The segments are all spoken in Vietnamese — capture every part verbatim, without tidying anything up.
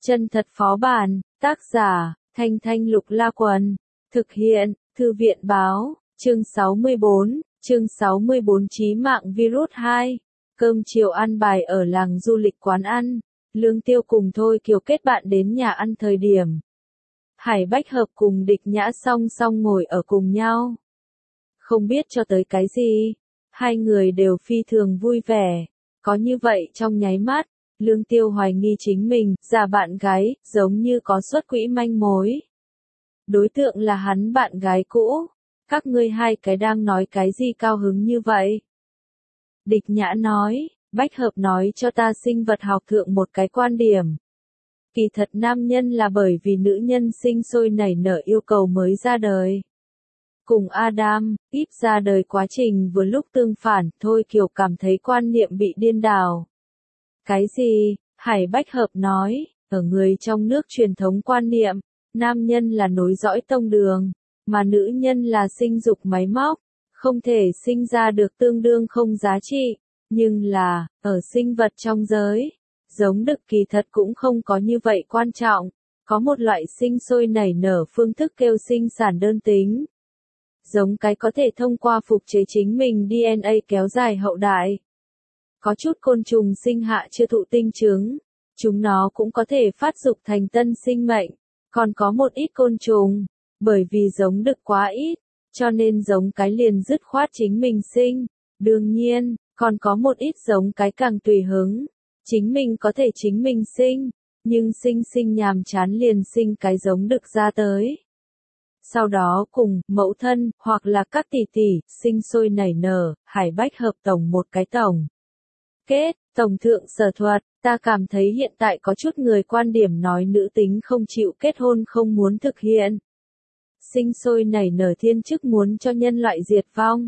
Chân thật phó bản, tác giả, Thanh Thanh Lục La Quần, thực hiện, Thư viện báo, chương sáu mươi bốn, chương sáu mươi bốn Chí mạng virus hai, cơm chiều ăn bài ở làng du lịch quán ăn, Lương Tiêu cùng Thôi Kiều kết bạn đến nhà ăn thời điểm. Hải Bách Hợp cùng Địch Nhã song song ngồi ở cùng nhau. Không biết cho tới cái gì, hai người đều phi thường vui vẻ, có như vậy trong nháy mắt. Lương Tiêu hoài nghi chính mình, già bạn gái, giống như có xuất quỹ manh mối. Đối tượng là hắn bạn gái cũ. Các ngươi hai cái đang nói cái gì cao hứng như vậy? Địch Nhã nói, Bách Hợp nói cho ta sinh vật học thượng một cái quan điểm. Kỳ thật nam nhân là bởi vì nữ nhân sinh sôi nảy nở yêu cầu mới ra đời. Cùng Adam, Eve ra đời quá trình vừa lúc tương phản, Thôi Kiều cảm thấy quan niệm bị điên đảo. Cái gì? Hải Bách Hợp nói, ở người trong nước truyền thống quan niệm, nam nhân là nối dõi tông đường, mà nữ nhân là sinh dục máy móc, không thể sinh ra được tương đương không giá trị, nhưng là, ở sinh vật trong giới, giống đực kỳ thật cũng không có như vậy quan trọng, có một loại sinh sôi nảy nở phương thức kêu sinh sản đơn tính. Giống cái có thể thông qua phục chế chính mình đê en a kéo dài hậu đại. Có chút côn trùng sinh hạ chưa thụ tinh trứng, chúng nó cũng có thể phát dục thành tân sinh mệnh, còn có một ít côn trùng, bởi vì giống đực quá ít, cho nên giống cái liền dứt khoát chính mình sinh, đương nhiên, còn có một ít giống cái càng tùy hứng, chính mình có thể chính mình sinh, nhưng sinh sinh nhàm chán liền sinh cái giống đực ra tới. Sau đó cùng, mẫu thân, hoặc là các tỷ tỷ, sinh sôi nảy nở, Hải Bách Hợp tổng một cái tổng. Kết, tổng thượng sở thuật, ta cảm thấy hiện tại có chút người quan điểm nói nữ tính không chịu kết hôn không muốn thực hiện. Sinh sôi nảy nở thiên chức muốn cho nhân loại diệt vong.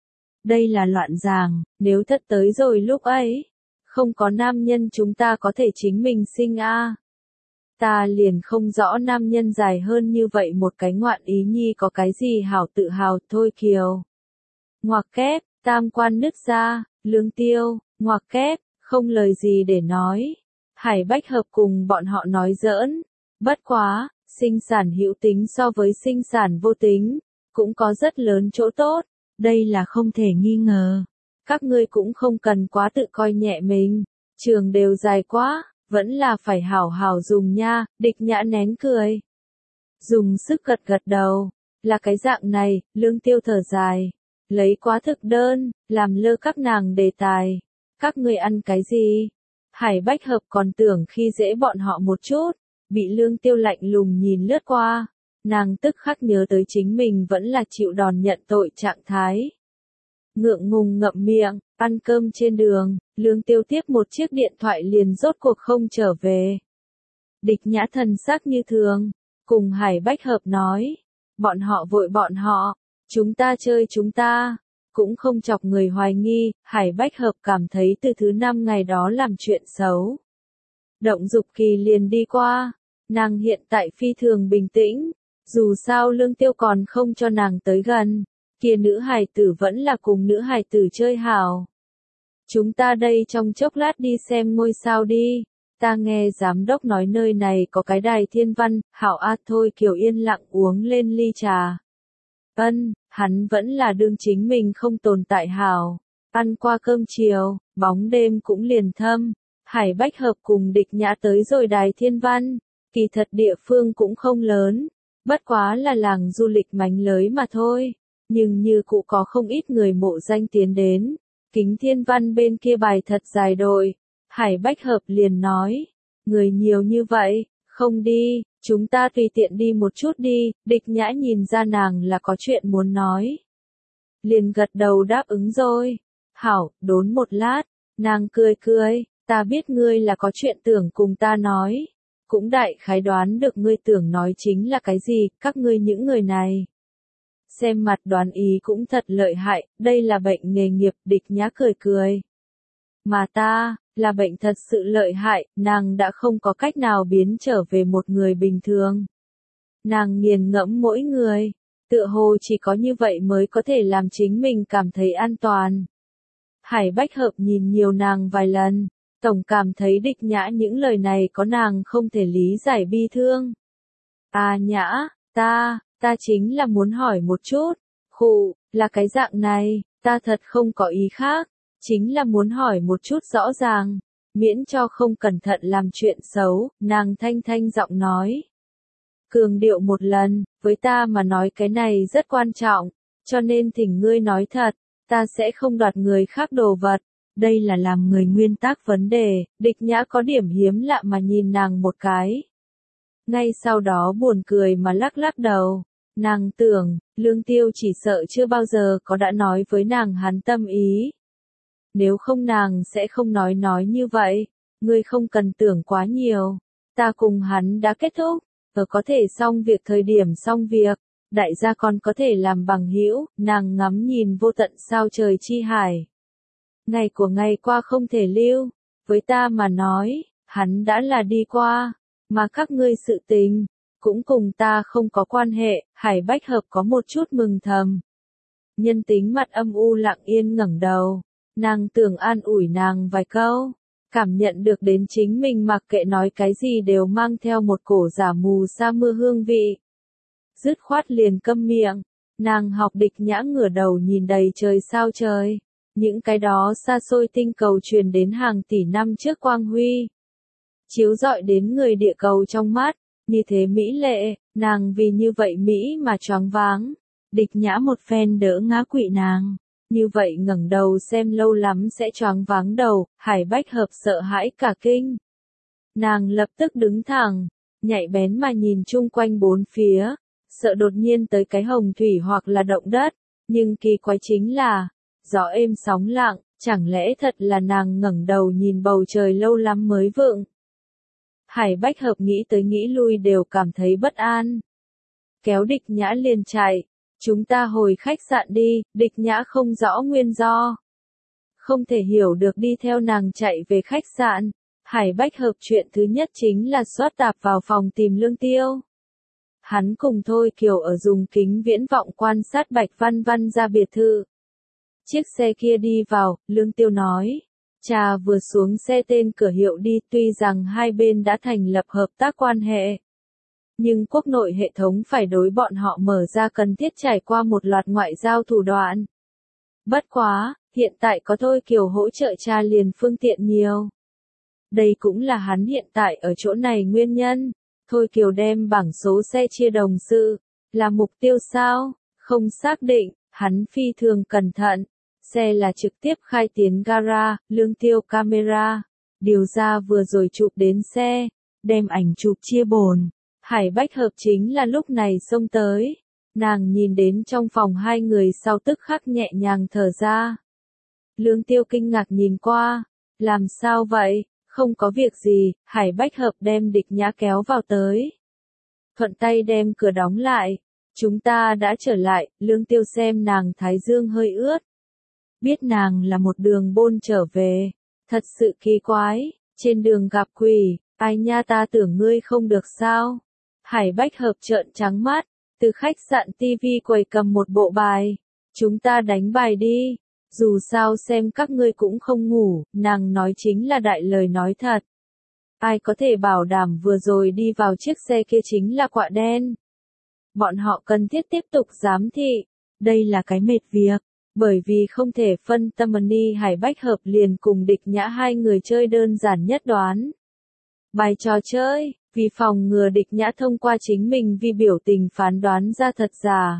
Đây là loạn giàng, nếu thật tới rồi lúc ấy, không có nam nhân chúng ta có thể chính mình sinh a. À. Ta liền không rõ nam nhân dài hơn như vậy một cái ngoạn ý nhi có cái gì hảo tự hào. Thôi Kiều. Ngoặc kép, tam quan nứt ra, Lương Tiêu, ngoặc kép, không lời gì để nói. Hải Bách Hợp cùng bọn họ nói giỡn. Bất quá, sinh sản hữu tính so với sinh sản vô tính, cũng có rất lớn chỗ tốt, đây là không thể nghi ngờ. Các ngươi cũng không cần quá tự coi nhẹ mình, trường đều dài quá, vẫn là phải hảo hảo dùng nha. Địch Nhã nén cười. Dùng sức gật gật đầu, là cái dạng này, Lương Tiêu thở dài. Lấy quá thực đơn, làm lơ các nàng đề tài. Các ngươi ăn cái gì? Hải Bách Hợp còn tưởng khi dễ bọn họ một chút, bị Lương Tiêu lạnh lùng nhìn lướt qua. Nàng tức khắc nhớ tới chính mình vẫn là chịu đòn nhận tội trạng thái. Ngượng ngùng ngậm miệng, ăn cơm trên đường, Lương Tiêu tiếp một chiếc điện thoại liền rốt cuộc không trở về. Địch Nhã thần sắc như thường, cùng Hải Bách Hợp nói, bọn họ vội bọn họ, chúng ta chơi chúng ta, cũng không chọc người hoài nghi. Hải Bách Hợp cảm thấy từ thứ năm ngày đó làm chuyện xấu. Động dục kỳ liền đi qua, nàng hiện tại phi thường bình tĩnh, dù sao Lương Tiêu còn không cho nàng tới gần. Kia nữ hài tử vẫn là cùng nữ hài tử chơi hảo. Chúng ta đây trong chốc lát đi xem ngôi sao đi. Ta nghe giám đốc nói nơi này có cái đài thiên văn, hảo a. Thôi Kiều yên lặng uống lên ly trà. Ân, hắn vẫn là đương chính mình không tồn tại hảo. Ăn qua cơm chiều, bóng đêm cũng liền thâm. Hải Bách Hợp cùng Địch Nhã tới rồi đài thiên văn. Kỳ thật địa phương cũng không lớn. Bất quá là làng du lịch mánh lới mà thôi. Nhưng như cụ có không ít người mộ danh tiến đến. Kính thiên văn bên kia bài thật dài đội. Hải Bách Hợp liền nói. Người nhiều như vậy, không đi, chúng ta tùy tiện đi một chút đi. Địch Nhã nhìn ra nàng là có chuyện muốn nói. Liền gật đầu đáp ứng rồi. Hảo, đốn một lát, nàng cười cười, ta biết ngươi là có chuyện tưởng cùng ta nói. Cũng đại khái đoán được ngươi tưởng nói chính là cái gì, các ngươi những người này. Xem mặt đoán ý cũng thật lợi hại, đây là bệnh nghề nghiệp. Địch Nhã cười cười. Mà ta, là bệnh thật sự lợi hại, nàng đã không có cách nào biến trở về một người bình thường. Nàng nghiền ngẫm mỗi người, tựa hồ chỉ có như vậy mới có thể làm chính mình cảm thấy an toàn. Hải Bách Hợp nhìn nhiều nàng vài lần, Tổng cảm thấy Địch Nhã những lời này có nàng không thể lý giải bi thương. À Nhã, ta, ta chính là muốn hỏi một chút. Khụ, là cái dạng này, ta thật không có ý khác. Chính là muốn hỏi một chút rõ ràng. Miễn cho không cẩn thận làm chuyện xấu, nàng thanh thanh giọng nói. Cường điệu một lần, với ta mà nói cái này rất quan trọng, cho nên thỉnh ngươi nói thật, ta sẽ không đoạt người khác đồ vật. Đây là làm người nguyên tắc vấn đề, Địch Nhã có điểm hiếm lạ mà nhìn nàng một cái. Ngay sau đó buồn cười mà lắc lắc đầu, nàng tưởng, Lương Tiêu chỉ sợ chưa bao giờ có đã nói với nàng hắn tâm ý. Nếu không nàng sẽ không nói nói như vậy, ngươi không cần tưởng quá nhiều, ta cùng hắn đã kết thúc, ở có thể xong việc thời điểm xong việc, đại gia còn có thể làm bằng hữu, nàng ngắm nhìn vô tận sao trời chi hải. Ngày của ngày qua không thể lưu, với ta mà nói, hắn đã là đi qua, mà các ngươi sự tình, cũng cùng ta không có quan hệ, Hải Bách Hợp có một chút mừng thầm. Nhân tính mặt âm u lặng yên ngẩng đầu, nàng tưởng an ủi nàng vài câu, cảm nhận được đến chính mình mặc kệ nói cái gì đều mang theo một cổ giả mù sa mưa hương vị. Dứt khoát liền câm miệng, nàng học Địch Nhã ngửa đầu nhìn đầy trời sao trời. Những cái đó xa xôi tinh cầu truyền đến hàng tỷ năm trước quang huy. Chiếu rọi đến người địa cầu trong mắt, như thế mỹ lệ, nàng vì như vậy Mỹ mà choáng váng. Địch Nhã một phen đỡ ngã quỵ nàng, như vậy ngẩng đầu xem lâu lắm sẽ choáng váng đầu, Hải Bách Hợp sợ hãi cả kinh. Nàng lập tức đứng thẳng, nhạy bén mà nhìn chung quanh bốn phía, sợ đột nhiên tới cái hồng thủy hoặc là động đất, nhưng kỳ quái chính là, gió êm sóng lặng, chẳng lẽ thật là nàng ngẩng đầu nhìn bầu trời lâu lắm mới vượng. Hải Bách Hợp nghĩ tới nghĩ lui đều cảm thấy bất an. Kéo Địch Nhã liền chạy, chúng ta hồi khách sạn đi, Địch Nhã không rõ nguyên do. Không thể hiểu được đi theo nàng chạy về khách sạn, Hải Bách Hợp chuyện thứ nhất chính là xoát tạp vào phòng tìm Lương Tiêu. Hắn cùng Thôi Kiều ở dùng kính viễn vọng quan sát Bạch Văn Văn ra biệt thự. Chiếc xe kia đi vào, Lương Tiêu nói. Cha vừa xuống xe tên cửa hiệu đi, tuy rằng hai bên đã thành lập hợp tác quan hệ. Nhưng quốc nội hệ thống phải đối bọn họ mở ra cần thiết trải qua một loạt ngoại giao thủ đoạn. Bất quá, hiện tại có Thôi Kiều hỗ trợ cha liền phương tiện nhiều. Đây cũng là hắn hiện tại ở chỗ này nguyên nhân. Thôi Kiều đem bảng số xe chia đồng sự, là mục tiêu sao? Không xác định, hắn phi thường cẩn thận. Xe là trực tiếp khai tiến gara, Lương Tiêu camera, điều ra vừa rồi chụp đến xe, đem ảnh chụp chia bồn. Hải Bách Hợp chính là lúc này xông tới. Nàng nhìn đến trong phòng hai người sau tức khắc nhẹ nhàng thở ra. Lương Tiêu kinh ngạc nhìn qua, làm sao vậy? Không có việc gì, Hải Bách Hợp đem Địch Nhã kéo vào tới. Thuận tay đem cửa đóng lại. Chúng ta đã trở lại, Lương Tiêu xem nàng thái dương hơi ướt. Biết nàng là một đường bôn trở về. Thật sự kỳ quái, trên đường gặp quỷ, ai nha ta tưởng ngươi không được sao. Hải Bách Hợp trợn trắng mắt, từ khách sạn ti vi quầy cầm một bộ bài. Chúng ta đánh bài đi. Dù sao xem các ngươi cũng không ngủ, nàng nói chính là đại lời nói thật. Ai có thể bảo đảm vừa rồi đi vào chiếc xe kia chính là quạ đen. Bọn họ cần thiết tiếp tục giám thị. Đây là cái mệt việc. Bởi vì không thể phân tâm ni Hải Bách Hợp liền cùng Địch Nhã hai người chơi đơn giản nhất đoán. Bài trò chơi, vì phòng ngừa Địch Nhã thông qua chính mình vì biểu tình phán đoán ra thật giả.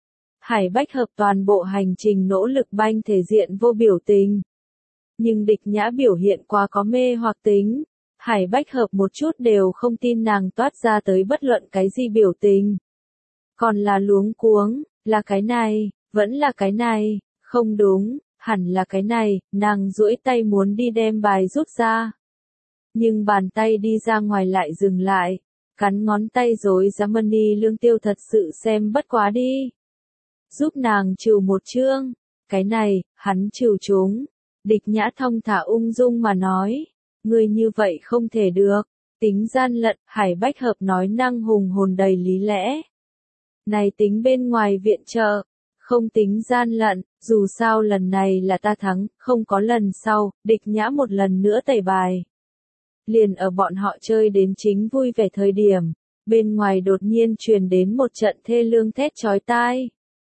Hải Bách Hợp toàn bộ hành trình nỗ lực banh thể diện vô biểu tình. Nhưng Địch Nhã biểu hiện quá có mê hoặc tính. Hải Bách Hợp một chút đều không tin nàng toát ra tới bất luận cái gì biểu tình. Còn là luống cuống, là cái này, vẫn là cái này, không đúng, hẳn là cái này, nàng duỗi tay muốn đi đem bài rút ra. Nhưng bàn tay đi ra ngoài lại dừng lại, cắn ngón tay rối rắm money Lương Tiêu thật sự xem bất quá đi. Giúp nàng trừ một chương, cái này, hắn trừ chúng. Địch Nhã thong thả ung dung mà nói, người như vậy không thể được, tính gian lận, Hải Bách Hợp nói năng hùng hồn đầy lý lẽ. Này tính bên ngoài viện trợ, không tính gian lận, Dù sao lần này là ta thắng, không có lần sau, địch nhã một lần nữa tẩy bài. Liền ở bọn họ chơi đến chính vui vẻ thời điểm, bên ngoài đột nhiên truyền đến một trận thê lương thét chói tai.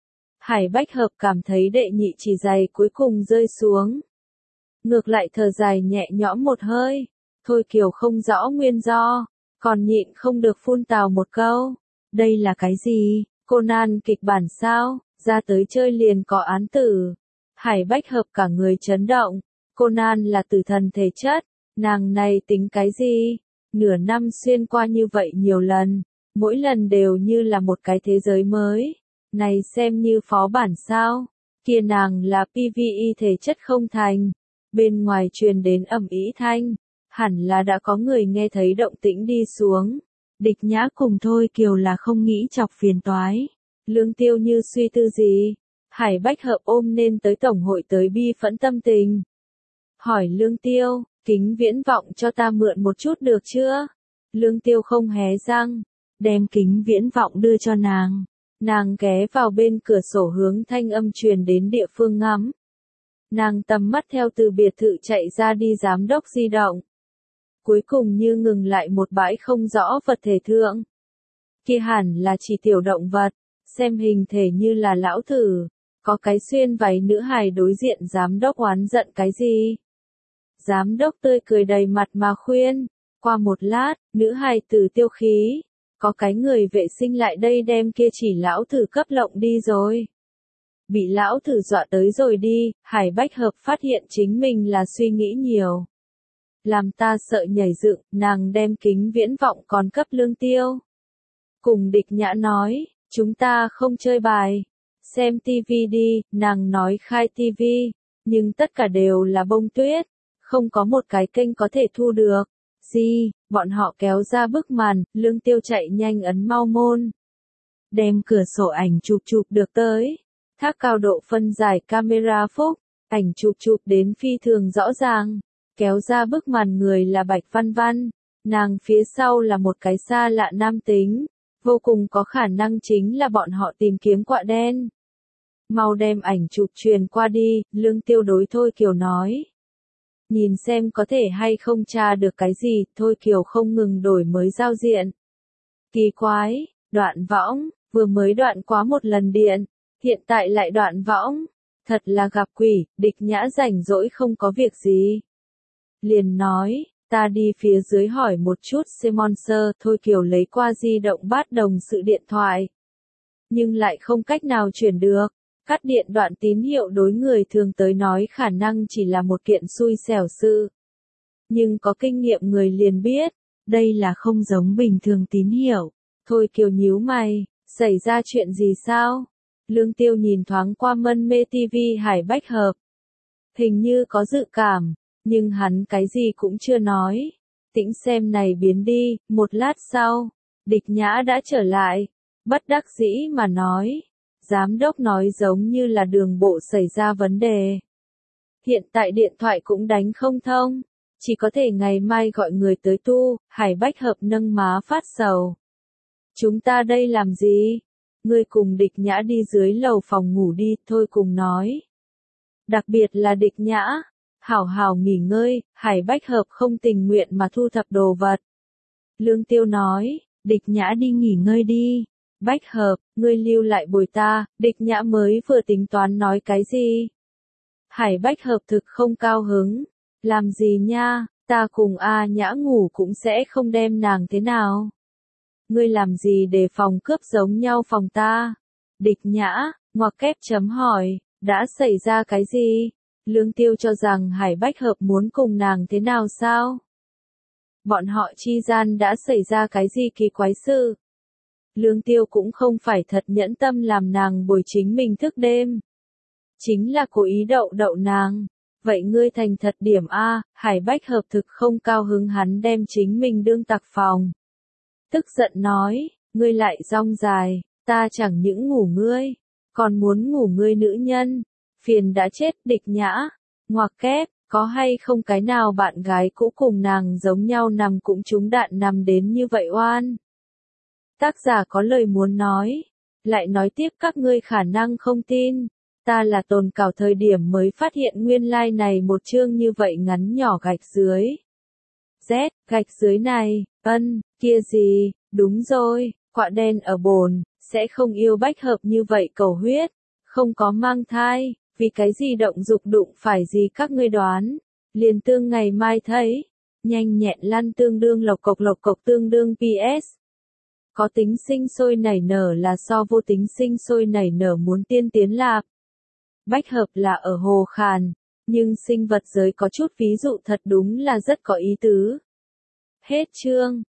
Hải Bách Hợp cảm thấy đệ nhị chỉ giày cuối cùng rơi xuống. Ngược lại thở dài nhẹ nhõm một hơi, Thôi Kiều không rõ nguyên do, còn nhịn không được phun tào một câu. Đây là cái gì? Conan kịch bản sao? Ra tới chơi liền có án tử. Hải Bách Hợp cả người chấn động. Conan là tử thần thể chất, nàng này tính cái gì? Nửa năm xuyên qua như vậy nhiều lần, mỗi lần đều như là một cái thế giới mới. Này xem như phó bản sao? Kia nàng là pê vê e thể chất không thành. Bên ngoài truyền đến ầm ĩ thanh, hẳn là đã có người nghe thấy động tĩnh đi xuống. Địch Nhã cùng Thôi Kiều là không nghĩ chọc phiền toái. Lương Tiêu như suy tư gì? Hải Bách Hợp ôm nên tới tổng hội tới bi phẫn tâm tình. Hỏi Lương Tiêu, kính viễn vọng cho ta mượn một chút được chưa? Lương Tiêu không hé răng, đem kính viễn vọng đưa cho nàng. Nàng ghé vào bên cửa sổ hướng thanh âm truyền đến địa phương ngắm. Nàng tầm mắt theo từ biệt thự chạy ra đi giám đốc di động. Cuối cùng như ngừng lại một bãi không rõ vật thể thượng. Kia hẳn là chỉ tiểu động vật, xem hình thể như là lão thử. Có cái xuyên váy nữ hài đối diện giám đốc oán giận cái gì? Giám đốc tươi cười đầy mặt mà khuyên. Qua một lát, nữ hài tử tiêu khí. Có cái người vệ sinh lại đây đem kia chỉ lão thử cấp lộng đi rồi. Bị lão thử dọa tới rồi đi, Hải Bách Hợp phát hiện chính mình là suy nghĩ nhiều. Làm ta sợ nhảy dựng, nàng đem kính viễn vọng còn cấp Lương Tiêu. Cùng Địch Nhã nói, chúng ta không chơi bài. Xem tivi đi, nàng nói khai tivi, nhưng tất cả đều là bông tuyết. Không có một cái kênh có thể thu được. Gì, bọn họ kéo ra bức màn, Lương Tiêu chạy nhanh ấn mau môn. Đem cửa sổ ảnh chụp chụp được tới. Thác cao độ phân giải camera phúc, ảnh chụp chụp đến phi thường rõ ràng. Kéo ra bức màn người là Bạch Văn Văn. Nàng phía sau là một cái xa lạ nam tính. Vô cùng có khả năng chính là bọn họ tìm kiếm quạ đen. Mau đem ảnh chụp truyền qua đi, Lương Tiêu đối Thôi Kiều nói. Nhìn xem có thể hay không tra được cái gì, Thôi Kiều không ngừng đổi mới giao diện. Kỳ quái, đoạn võng, vừa mới đoạn quá một lần điện, hiện tại lại đoạn võng. Thật là gặp quỷ, Địch Nhã rảnh rỗi không có việc gì. Liền nói, ta đi phía dưới hỏi một chút Simonser, Thôi Kiều lấy qua di động bát đồng sự điện thoại. Nhưng lại không cách nào chuyển được. Cắt điện đoạn tín hiệu đối người thường tới nói khả năng chỉ là một kiện xui xẻo sự. Nhưng có kinh nghiệm người liền biết, đây là không giống bình thường tín hiệu. Thôi Kiều nhíu mày, xảy ra chuyện gì sao? Lương Tiêu nhìn thoáng qua mân mê tivi Hải Bách Hợp. Hình như có dự cảm, nhưng hắn cái gì cũng chưa nói. Tĩnh xem này biến đi, một lát sau, Địch Nhã đã trở lại, bất đắc dĩ mà nói. Giám đốc nói giống như là đường bộ xảy ra vấn đề. Hiện tại điện thoại cũng đánh không thông, chỉ có thể ngày mai gọi người tới tu. Hải Bách Hợp nâng má phát sầu. Chúng ta đây làm gì? Ngươi cùng Địch Nhã đi dưới lầu phòng ngủ đi, Thôi cùng nói. Đặc biệt là Địch Nhã, hảo hảo nghỉ ngơi, Hải Bách Hợp không tình nguyện mà thu thập đồ vật. Lương Tiêu nói, Địch Nhã đi nghỉ ngơi đi. Bách Hợp, ngươi lưu lại bồi ta, Địch Nhã mới vừa tính toán nói cái gì? Hải Bách Hợp thực không cao hứng. Làm gì nha, ta cùng A Nhã ngủ cũng sẽ không đem nàng thế nào. Ngươi làm gì để phòng cướp giống nhau phòng ta? Địch Nhã, ngoặc kép chấm hỏi, đã xảy ra cái gì? Lương Tiêu cho rằng Hải Bách Hợp muốn cùng nàng thế nào sao? Bọn họ chi gian đã xảy ra cái gì kỳ quái sự? Lương Tiêu cũng không phải thật nhẫn tâm làm nàng bồi chính mình thức đêm. Chính là cố ý đậu đậu nàng. Vậy ngươi thành thật điểm A, Hải Bách Hợp thực không cao hứng hắn đem chính mình đương tặc phòng. Tức giận nói, ngươi lại rong dài, ta chẳng những ngủ ngươi, còn muốn ngủ ngươi nữ nhân. Phiền đã chết. Địch Nhã, ngoặc kép, có hay không cái nào bạn gái cũ cùng nàng giống nhau nằm cũng trúng đạn nằm đến như vậy oan. Tác giả có lời muốn nói, lại nói tiếp các ngươi khả năng không tin, Ta là tồn cảo thời điểm mới phát hiện nguyên lai like này một chương như vậy ngắn nhỏ gạch dưới. Z, gạch dưới này, ân, kia gì, đúng rồi, quạ đen ở bồn, sẽ không yêu bách hợp như vậy cầu huyết, không có mang thai, vì cái gì động dục đụng phải gì các ngươi đoán, liền tương ngày mai thấy, nhanh nhẹn lăn tương đương lộc cộc lộc cộc tương đương pê ét. Có tính sinh sôi nảy nở là so vô tính sinh sôi nảy nở muốn tiên tiến lạp. Bách hợp là ở hồ khàn, nhưng sinh vật giới có chút ví dụ thật đúng là rất có ý tứ. Hết chương.